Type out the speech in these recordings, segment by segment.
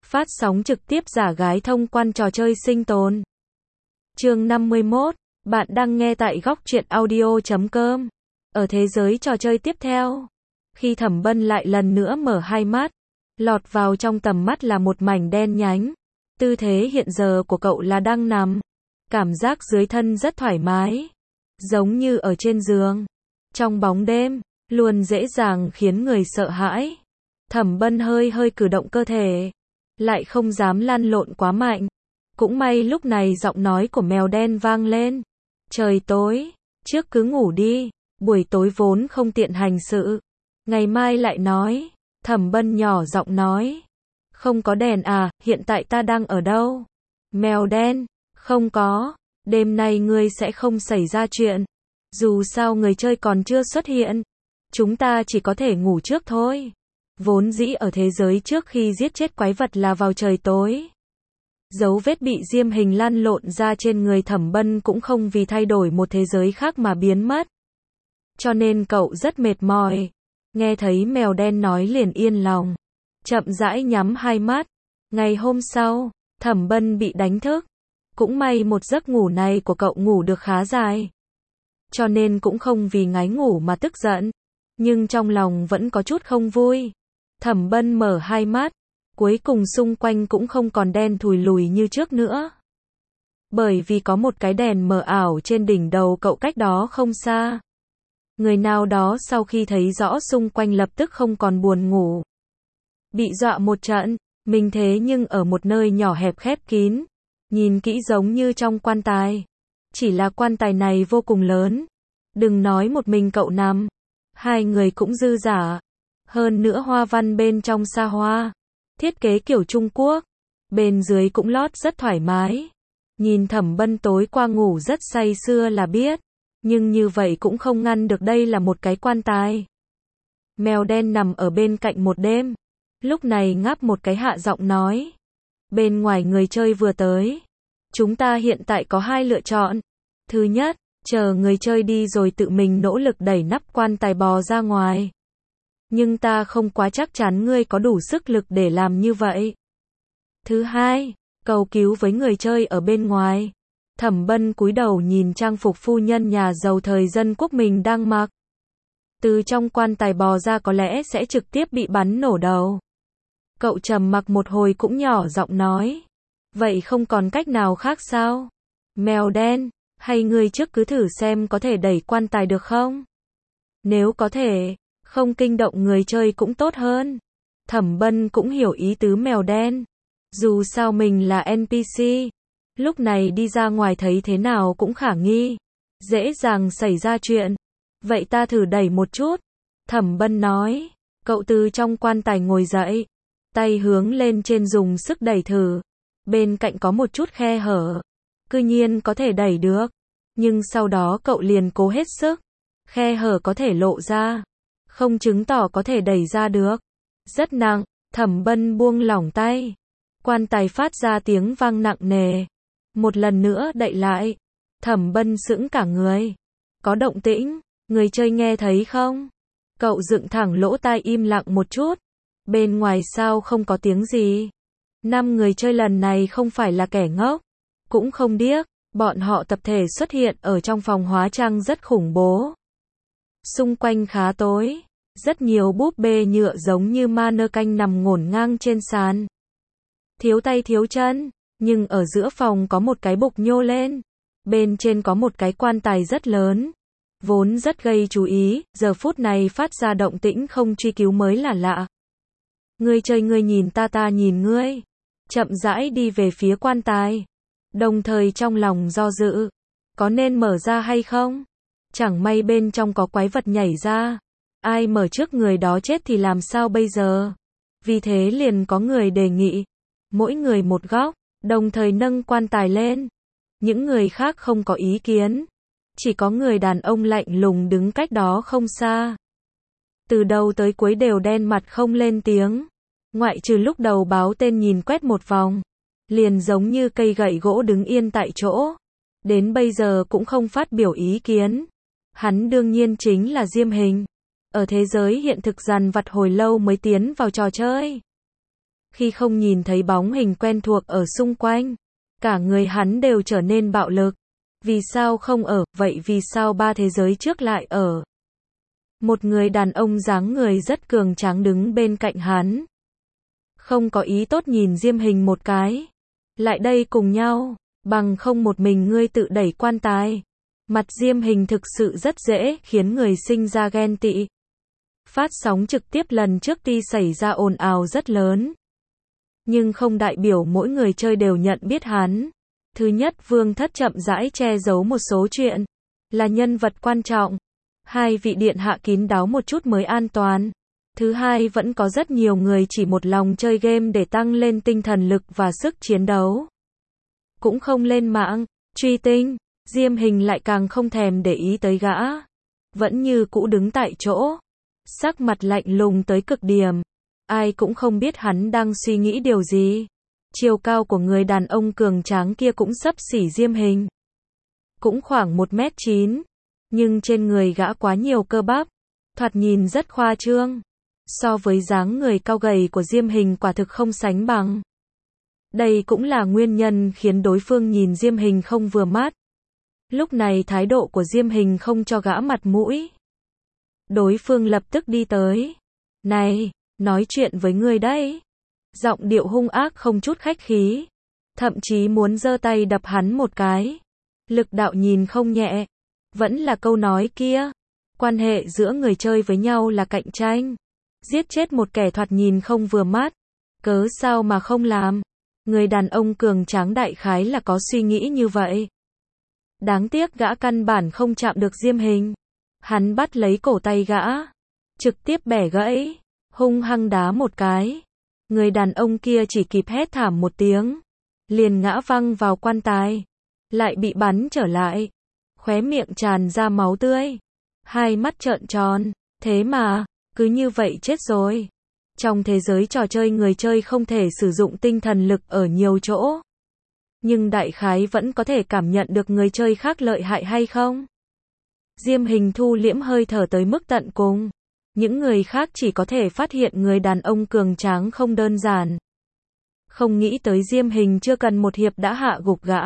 Phát sóng trực tiếp giả gái thông quan trò chơi sinh tồn. Chương 51, bạn đang nghe tại góc truyện audio.com. Ở thế giới trò chơi tiếp theo, khi Thẩm Bân lại lần nữa mở hai mắt, lọt vào trong tầm mắt là một mảnh đen nhánh. Tư thế hiện giờ của cậu là đang nằm, cảm giác dưới thân rất thoải mái, giống như ở trên giường, trong bóng đêm, luôn dễ dàng khiến người sợ hãi. Thẩm Bân hơi hơi cử động cơ thể, lại không dám lăn lộn quá mạnh. Cũng may lúc này giọng nói của mèo đen vang lên. Trời tối, trước cứ ngủ đi, buổi tối vốn không tiện hành sự. Ngày mai lại nói. Thẩm Bân nhỏ giọng nói. Không có đèn à, hiện tại ta đang ở đâu? Mèo đen, không có, đêm nay ngươi sẽ không xảy ra chuyện. Dù sao người chơi còn chưa xuất hiện, chúng ta chỉ có thể ngủ trước thôi. Vốn dĩ ở thế giới trước khi giết chết quái vật là vào trời tối. Dấu vết bị diêm hình lăn lộn ra trên người Thẩm Bân cũng không vì thay đổi một thế giới khác mà biến mất. Cho nên cậu rất mệt mỏi. Nghe thấy mèo đen nói liền yên lòng, chậm rãi nhắm hai mắt. Ngày hôm sau, Thẩm Bân bị đánh thức. Cũng may một giấc ngủ này của cậu ngủ được khá dài, cho nên cũng không vì ngái ngủ mà tức giận, nhưng trong lòng vẫn có chút không vui. Thẩm Bân mở hai mắt, cuối cùng xung quanh cũng không còn đen thùi lùi như trước nữa. Bởi vì có một cái đèn mờ ảo trên đỉnh đầu cậu cách đó không xa. Người nào đó sau khi thấy rõ xung quanh lập tức không còn buồn ngủ. Bị dọa một trận, mình thế nhưng ở một nơi nhỏ hẹp khép kín. Nhìn kỹ giống như trong quan tài. Chỉ là quan tài này vô cùng lớn. Đừng nói một mình cậu nằm, hai người cũng dư dả. Hơn nữa hoa văn bên trong xa hoa, thiết kế kiểu Trung Quốc, bên dưới cũng lót rất thoải mái. Nhìn Thẩm Bân tối qua ngủ rất say sưa là biết, nhưng như vậy cũng không ngăn được đây là một cái quan tài. Mèo đen nằm ở bên cạnh một đêm, lúc này ngáp một cái hạ giọng nói. Bên ngoài người chơi vừa tới, chúng ta hiện tại có hai lựa chọn. Thứ nhất, chờ người chơi đi rồi tự mình nỗ lực đẩy nắp quan tài bò ra ngoài. Nhưng ta không quá chắc chắn ngươi có đủ sức lực để làm như vậy. Thứ hai, cầu cứu với người chơi ở bên ngoài. Thẩm Bân cúi đầu nhìn trang phục phu nhân nhà giàu thời dân quốc mình đang mặc. Từ trong quan tài bò ra có lẽ sẽ trực tiếp bị bắn nổ đầu. Cậu trầm mặc một hồi cũng nhỏ giọng nói. Vậy không còn cách nào khác sao? Mèo đen, hay ngươi trước cứ thử xem có thể đẩy quan tài được không? Nếu có thể, không kinh động người chơi cũng tốt hơn. Thẩm Bân cũng hiểu ý tứ mèo đen. Dù sao mình là NPC, lúc này đi ra ngoài thấy thế nào cũng khả nghi, dễ dàng xảy ra chuyện. Vậy ta thử đẩy một chút. Thẩm Bân nói. Cậu từ trong quan tài ngồi dậy, tay hướng lên trên dùng sức đẩy thử. Bên cạnh có một chút khe hở, cư nhiên có thể đẩy được. Nhưng sau đó cậu liền cố hết sức, khe hở có thể lộ ra, không chứng tỏ có thể đẩy ra được. Rất nặng. Thẩm Bân buông lỏng tay, quan tài phát ra tiếng vang nặng nề. Một lần nữa đậy lại. Thẩm Bân sững cả người. Có động tĩnh, người chơi nghe thấy không? Cậu dựng thẳng lỗ tai im lặng một chút. Bên ngoài sao không có tiếng gì? 5 người chơi lần này không phải là kẻ ngốc, cũng không điếc. Bọn họ tập thể xuất hiện ở trong phòng hóa trang rất khủng bố. Xung quanh khá tối, rất nhiều búp bê nhựa giống như mannequin nằm ngổn ngang trên sàn. Thiếu tay thiếu chân, nhưng ở giữa phòng có một cái bục nhô lên. Bên trên có một cái quan tài rất lớn, vốn rất gây chú ý, giờ phút này phát ra động tĩnh không truy cứu mới là lạ. Ngươi chơi ngươi nhìn ta nhìn ngươi. Chậm rãi đi về phía quan tài, đồng thời trong lòng do dự, có nên mở ra hay không? Chẳng may bên trong có quái vật nhảy ra, ai mở trước người đó chết thì làm sao bây giờ? Vì thế liền có người đề nghị, mỗi người một góc, đồng thời nâng quan tài lên. Những người khác không có ý kiến, chỉ có người đàn ông lạnh lùng đứng cách đó không xa. Từ đầu tới cuối đều đen mặt không lên tiếng, ngoại trừ lúc đầu báo tên nhìn quét một vòng, liền giống như cây gậy gỗ đứng yên tại chỗ. Đến bây giờ cũng không phát biểu ý kiến. Hắn đương nhiên chính là Diêm Hình. Ở thế giới hiện thực dằn vặt hồi lâu mới tiến vào trò chơi. Khi không nhìn thấy bóng hình quen thuộc ở xung quanh, cả người hắn đều trở nên bạo lực. Vì sao không ở, vậy vì sao ba thế giới trước lại ở? Một người đàn ông dáng người rất cường tráng đứng bên cạnh hắn. Không có ý tốt nhìn Diêm Hình một cái. Lại đây cùng nhau, bằng không một mình ngươi tự đẩy quan tài. Mặt Diêm Hình thực sự rất dễ khiến người sinh ra ghen tị. Phát sóng trực tiếp lần trước tuy xảy ra ồn ào rất lớn, nhưng không đại biểu mỗi người chơi đều nhận biết hắn. Thứ nhất, Vương Thất chậm rãi che giấu một số chuyện, là nhân vật quan trọng. Hai vị điện hạ kín đáo một chút mới an toàn. Thứ hai, vẫn có rất nhiều người chỉ một lòng chơi game để tăng lên tinh thần lực và sức chiến đấu. Cũng không lên mạng, truy tinh. Diêm Hình lại càng không thèm để ý tới gã. Vẫn như cũ đứng tại chỗ. Sắc mặt lạnh lùng tới cực điểm. Ai cũng không biết hắn đang suy nghĩ điều gì. Chiều cao của người đàn ông cường tráng kia cũng xấp xỉ Diêm Hình. Cũng khoảng 1m9. Nhưng trên người gã quá nhiều cơ bắp. Thoạt nhìn rất khoa trương. So với dáng người cao gầy của Diêm Hình quả thực không sánh bằng. Đây cũng là nguyên nhân khiến đối phương nhìn Diêm Hình không vừa mắt. Lúc này thái độ của Diêm Hình không cho gã mặt mũi. Đối phương lập tức đi tới. Này, nói chuyện với ngươi đấy. Giọng điệu hung ác không chút khách khí. Thậm chí muốn giơ tay đập hắn một cái. Lực đạo nhìn không nhẹ. Vẫn là câu nói kia. Quan hệ giữa người chơi với nhau là cạnh tranh. Giết chết một kẻ thoạt nhìn không vừa mắt. Cớ sao mà không làm. Người đàn ông cường tráng đại khái là có suy nghĩ như vậy. Đáng tiếc gã căn bản không chạm được Diêm Hình. Hắn bắt lấy cổ tay gã. Trực tiếp bẻ gãy. Hung hăng đá một cái. Người đàn ông kia chỉ kịp hét thảm một tiếng. Liền ngã văng vào quan tài. Lại bị bắn trở lại. Khóe miệng tràn ra máu tươi. Hai mắt trợn tròn. Thế mà, cứ như vậy chết rồi. Trong thế giới trò chơi người chơi không thể sử dụng tinh thần lực ở nhiều chỗ. Nhưng đại khái vẫn có thể cảm nhận được người chơi khác lợi hại hay không? Diêm Hình thu liễm hơi thở tới mức tận cùng. Những người khác chỉ có thể phát hiện người đàn ông cường tráng không đơn giản. Không nghĩ tới Diêm Hình chưa cần một hiệp đã hạ gục gã.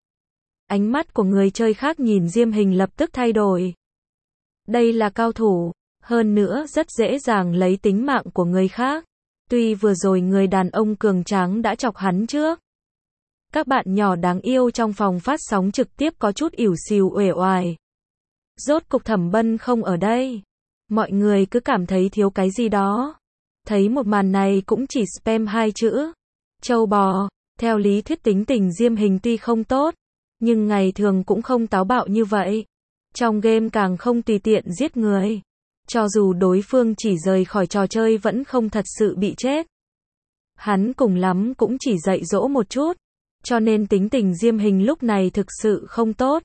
Ánh mắt của người chơi khác nhìn Diêm Hình lập tức thay đổi. Đây là cao thủ, hơn nữa rất dễ dàng lấy tính mạng của người khác. Tuy vừa rồi người đàn ông cường tráng đã chọc hắn trước. Các bạn nhỏ đáng yêu trong phòng phát sóng trực tiếp có chút ỉu xìu uể oải. Rốt cục Thẩm Bân không ở đây. Mọi người cứ cảm thấy thiếu cái gì đó. Thấy một màn này cũng chỉ spam hai chữ. Trâu bò. Theo lý thuyết tính tình Diêm Hình tuy không tốt, nhưng ngày thường cũng không táo bạo như vậy. Trong game càng không tùy tiện giết người. Cho dù đối phương chỉ rời khỏi trò chơi vẫn không thật sự bị chết. Hắn cùng lắm cũng chỉ dạy dỗ một chút. Cho nên tính tình Diêm Hình lúc này thực sự không tốt.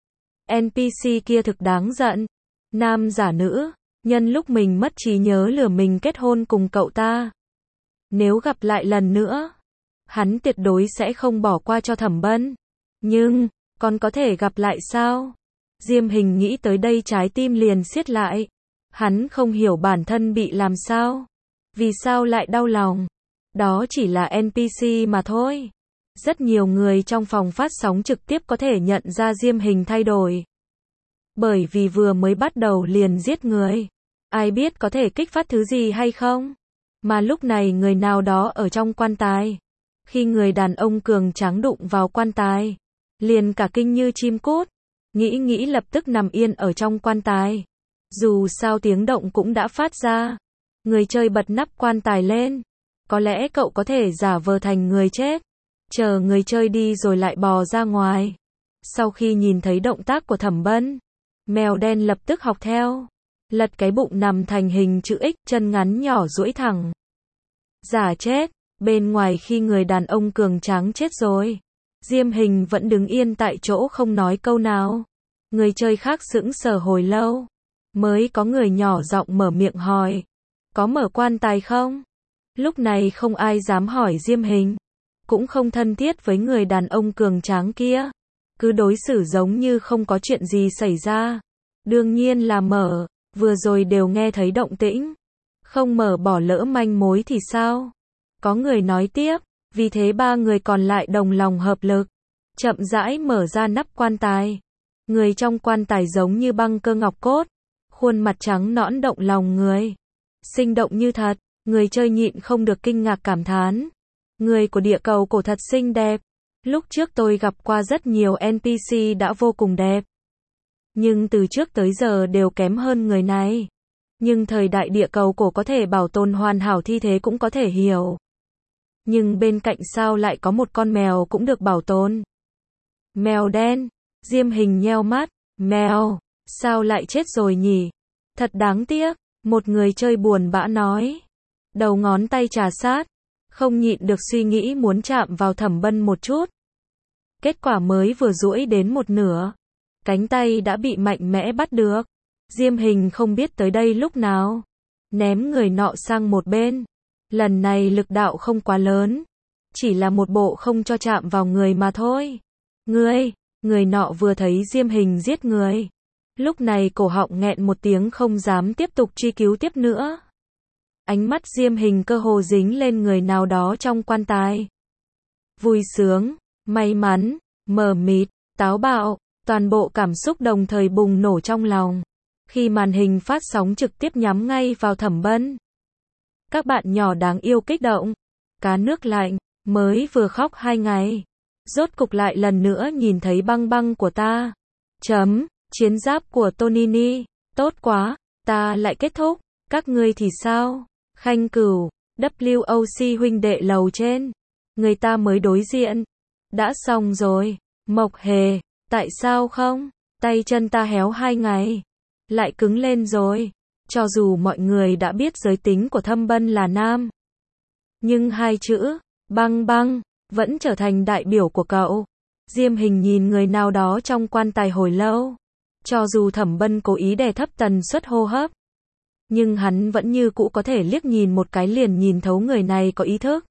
NPC kia thực đáng giận. Nam giả nữ, nhân lúc mình mất trí nhớ lừa mình kết hôn cùng cậu ta. Nếu gặp lại lần nữa, hắn tuyệt đối sẽ không bỏ qua cho Thẩm Bân. Nhưng, còn có thể gặp lại sao? Diêm Hình nghĩ tới đây trái tim liền siết lại. Hắn không hiểu bản thân bị làm sao. Vì sao lại đau lòng? Đó chỉ là NPC mà thôi. Rất nhiều người trong phòng phát sóng trực tiếp có thể nhận ra Diêm Hình thay đổi. Bởi vì vừa mới bắt đầu liền giết người. Ai biết có thể kích phát thứ gì hay không? Mà lúc này người nào đó ở trong quan tài. Khi người đàn ông cường tráng đụng vào quan tài, liền cả kinh như chim cút. Nghĩ lập tức nằm yên ở trong quan tài. Dù sao tiếng động cũng đã phát ra. Người chơi bật nắp quan tài lên. Có lẽ cậu có thể giả vờ thành người chết. Chờ người chơi đi rồi lại bò ra ngoài. Sau khi nhìn thấy động tác của Thẩm Bân, mèo đen lập tức học theo. Lật cái bụng nằm thành hình chữ X, chân ngắn nhỏ duỗi thẳng. Giả chết. Bên ngoài khi người đàn ông cường tráng chết rồi, Diêm Hình vẫn đứng yên tại chỗ không nói câu nào. Người chơi khác sững sờ hồi lâu. Mới có người nhỏ giọng mở miệng hỏi. Có mở quan tài không? Lúc này không ai dám hỏi Diêm Hình. Cũng không thân thiết với người đàn ông cường tráng kia. Cứ đối xử giống như không có chuyện gì xảy ra. Đương nhiên là mở. Vừa rồi đều nghe thấy động tĩnh. Không mở bỏ lỡ manh mối thì sao? Có người nói tiếp, vì thế ba người còn lại đồng lòng hợp lực, chậm rãi mở ra nắp quan tài. Người trong quan tài giống như băng cơ ngọc cốt, khuôn mặt trắng nõn động lòng người, sinh động như thật, người chơi nhịn không được kinh ngạc cảm thán. Người của địa cầu cổ thật xinh đẹp. Lúc trước tôi gặp qua rất nhiều NPC đã vô cùng đẹp, nhưng từ trước tới giờ đều kém hơn người này. Nhưng thời đại địa cầu cổ có thể bảo tồn hoàn hảo thi thế cũng có thể hiểu. Nhưng bên cạnh sao lại có một con mèo cũng được bảo tồn? Mèo đen. Diêm Hình nheo mắt, mèo, sao lại chết rồi nhỉ? Thật đáng tiếc, một người chơi buồn bã nói. Đầu ngón tay trà sát, không nhịn được suy nghĩ muốn chạm vào Thẩm Bân một chút. Kết quả mới vừa duỗi đến một nửa, cánh tay đã bị mạnh mẽ bắt được. Diêm Hình không biết tới đây lúc nào, ném người nọ sang một bên. Lần này lực đạo không quá lớn, chỉ là một bộ không cho chạm vào người mà thôi. Người nọ vừa thấy Diêm Hình giết người, lúc này cổ họng nghẹn một tiếng không dám tiếp tục truy cứu tiếp nữa. Ánh mắt Diêm Hình cơ hồ dính lên người nào đó trong quan tài. Vui sướng, may mắn, mờ mịt, táo bạo, toàn bộ cảm xúc đồng thời bùng nổ trong lòng. Khi màn hình phát sóng trực tiếp nhắm ngay vào Thẩm Bân. Các bạn nhỏ đáng yêu kích động. Cá nước lạnh, mới vừa khóc 2 ngày. Rốt cục lại lần nữa nhìn thấy băng băng của ta. Chiến giáp của Tonini. Tốt quá, ta lại kết thúc. Các ngươi thì sao? Khanh Cửu, WOC huynh đệ lầu trên. Người ta mới đối diện. Đã xong rồi. Mộc Hề, tại sao không? Tay chân ta héo 2 ngày. Lại cứng lên rồi. Cho dù mọi người đã biết giới tính của Thâm Bân là nam, nhưng 2 chữ, băng băng, vẫn trở thành đại biểu của cậu. Diêm Hình nhìn người nào đó trong quan tài hồi lâu. Cho dù Thẩm Bân cố ý đè thấp tần suất hô hấp, nhưng hắn vẫn như cũ có thể liếc nhìn một cái liền nhìn thấu người này có ý thức.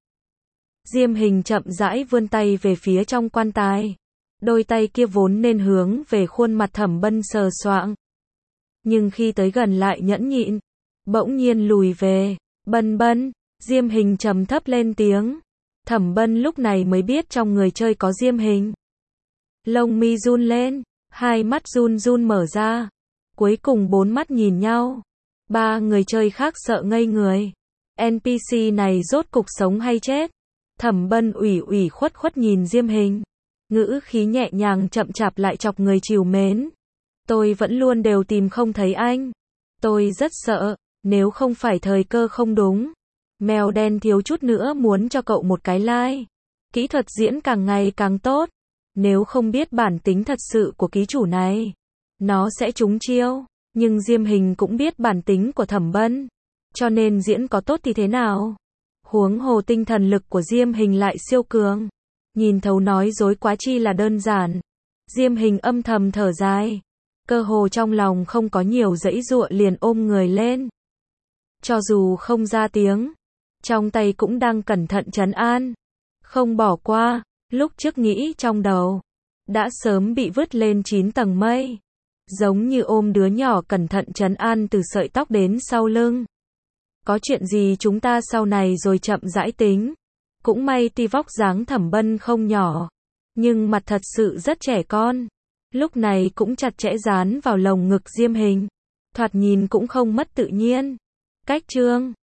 Diêm Hình chậm rãi vươn tay về phía trong quan tài. Đôi tay kia vốn nên hướng về khuôn mặt Thẩm Bân sờ soạng, nhưng khi tới gần lại nhẫn nhịn, bỗng nhiên lùi về. Bân Bân, Diêm Hình trầm thấp lên tiếng. Thẩm Bân lúc này mới biết trong người chơi có Diêm Hình. Lông mi run lên, hai mắt run run mở ra. Cuối cùng 4 mắt nhìn nhau. 3 người chơi khác sợ ngây người. NPC này rốt cục sống hay chết? Thẩm Bân ủy khuất nhìn Diêm Hình. Ngữ khí nhẹ nhàng chậm chạp lại chọc người trìu mến. Tôi vẫn luôn đều tìm không thấy anh. Tôi rất sợ, nếu không phải thời cơ không đúng. Mèo đen thiếu chút nữa muốn cho cậu một cái like. Kỹ thuật diễn càng ngày càng tốt. Nếu không biết bản tính thật sự của ký chủ này, nó sẽ trúng chiêu. Nhưng Diêm Hình cũng biết bản tính của Thẩm Bân, cho nên diễn có tốt thì thế nào? Huống hồ tinh thần lực của Diêm Hình lại siêu cường. Nhìn thấu nói dối quá chi là đơn giản. Diêm Hình âm thầm thở dài. Cơ hồ trong lòng không có nhiều dãy dụa liền ôm người lên. Cho dù không ra tiếng, trong tay cũng đang cẩn thận trấn an. Không bỏ qua, lúc trước nghĩ trong đầu, đã sớm bị vứt lên 9 tầng mây. Giống như ôm đứa nhỏ cẩn thận trấn an từ sợi tóc đến sau lưng. Có chuyện gì chúng ta sau này rồi chậm rãi tính. Cũng may tuy vóc dáng Thẩm Bân không nhỏ, nhưng mặt thật sự rất trẻ con. Lúc này cũng chặt chẽ dán vào lồng ngực Diêm Hình. Thoạt nhìn cũng không mất tự nhiên. Cách chương